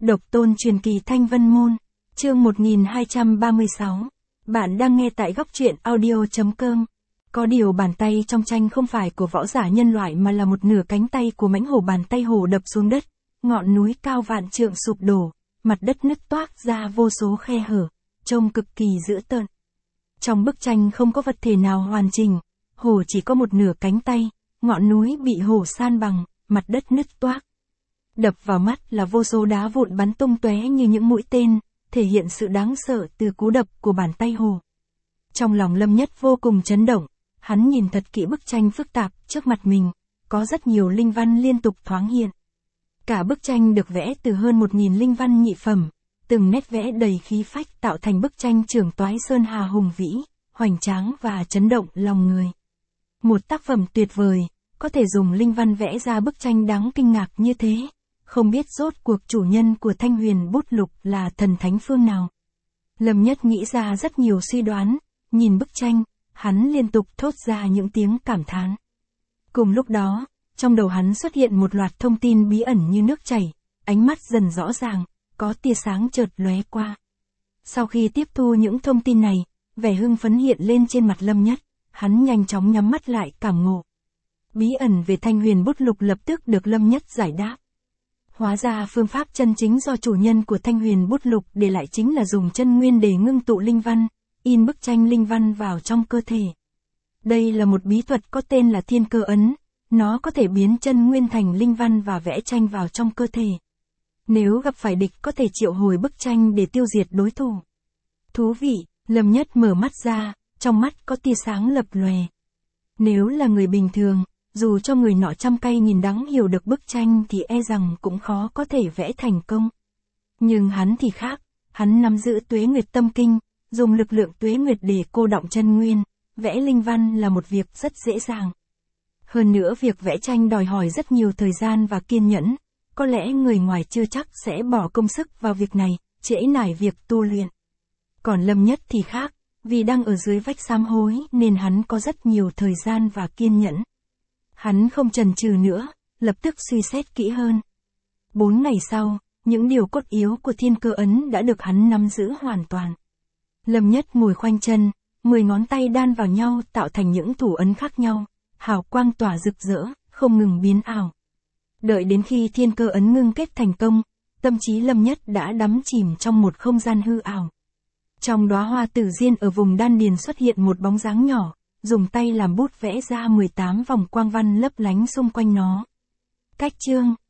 Độc tôn truyền kỳ Thanh Vân Môn, chương 1236. Bạn đang nghe tại góc truyện audio.com. Có điều bàn tay trong tranh không phải của võ giả nhân loại mà là một nửa cánh tay của mãnh hổ. Bàn tay hổ đập xuống đất, ngọn núi cao vạn trượng sụp đổ, mặt đất nứt toác ra vô số khe hở, trông cực kỳ dữ tợn. Trong bức tranh không có vật thể nào hoàn chỉnh, hổ chỉ có một nửa cánh tay, ngọn núi bị hổ san bằng, mặt đất nứt toác. Đập vào mắt là vô số đá vụn bắn tung tóe như những mũi tên, thể hiện sự đáng sợ từ cú đập của bàn tay hổ. Trong lòng Lâm Nhất vô cùng chấn động, hắn nhìn thật kỹ bức tranh phức tạp trước mặt mình, có rất nhiều linh văn liên tục thoáng hiện. Cả bức tranh được vẽ từ hơn 1000 linh văn nhị phẩm, từng nét vẽ đầy khí phách tạo thành bức tranh trưởng toái sơn hà hùng vĩ, hoành tráng và chấn động lòng người. Một tác phẩm tuyệt vời, có thể dùng linh văn vẽ ra bức tranh đáng kinh ngạc như thế. Không biết rốt cuộc chủ nhân của Thanh Huyền bút lục là thần thánh phương nào. Lâm Nhất nghĩ ra rất nhiều suy đoán, nhìn bức tranh, hắn liên tục thốt ra những tiếng cảm thán. Cùng lúc đó, trong đầu hắn xuất hiện một loạt thông tin bí ẩn như nước chảy, ánh mắt dần rõ ràng, có tia sáng chợt lóe qua. Sau khi tiếp thu những thông tin này, vẻ hưng phấn hiện lên trên mặt Lâm Nhất, hắn nhanh chóng nhắm mắt lại cảm ngộ. Bí ẩn về Thanh Huyền bút lục lập tức được Lâm Nhất giải đáp. Hóa ra phương pháp chân chính do chủ nhân của Thanh Huyền bút lục để lại chính là dùng chân nguyên để ngưng tụ linh văn, in bức tranh linh văn vào trong cơ thể. Đây là một bí thuật có tên là Thiên Cơ Ấn, nó có thể biến chân nguyên thành linh văn và vẽ tranh vào trong cơ thể. Nếu gặp phải địch có thể triệu hồi bức tranh để tiêu diệt đối thủ. Thú vị, Lâm Nhất mở mắt ra, trong mắt có tia sáng lập lòe. Nếu là người bình thường, dù cho người nọ trăm cay nghìn đắng hiểu được bức tranh thì e rằng cũng khó có thể vẽ thành công. Nhưng hắn thì khác, hắn nắm giữ tuế nguyệt tâm kinh, dùng lực lượng tuế nguyệt để cô đọng chân nguyên, vẽ linh văn là một việc rất dễ dàng. Hơn nữa việc vẽ tranh đòi hỏi rất nhiều thời gian và kiên nhẫn, có lẽ người ngoài chưa chắc sẽ bỏ công sức vào việc này, trễ nải việc tu luyện. Còn Lâm Nhất thì khác, vì đang ở dưới vách sám hối nên hắn có rất nhiều thời gian và kiên nhẫn. Hắn không chần chừ nữa, lập tức suy xét kỹ hơn. 4 ngày sau, những điều cốt yếu của Thiên Cơ Ấn đã được hắn nắm giữ hoàn toàn. Lâm Nhất ngồi khoanh chân, 10 ngón tay đan vào nhau tạo thành những thủ ấn khác nhau, hào quang tỏa rực rỡ, không ngừng biến ảo. Đợi đến khi Thiên Cơ Ấn ngưng kết thành công, tâm trí Lâm Nhất đã đắm chìm trong một không gian hư ảo. Trong đóa hoa tử diên ở vùng đan điền xuất hiện một bóng dáng nhỏ, dùng tay làm bút vẽ ra 18 vòng quang văn lấp lánh xung quanh nó. Cách chương,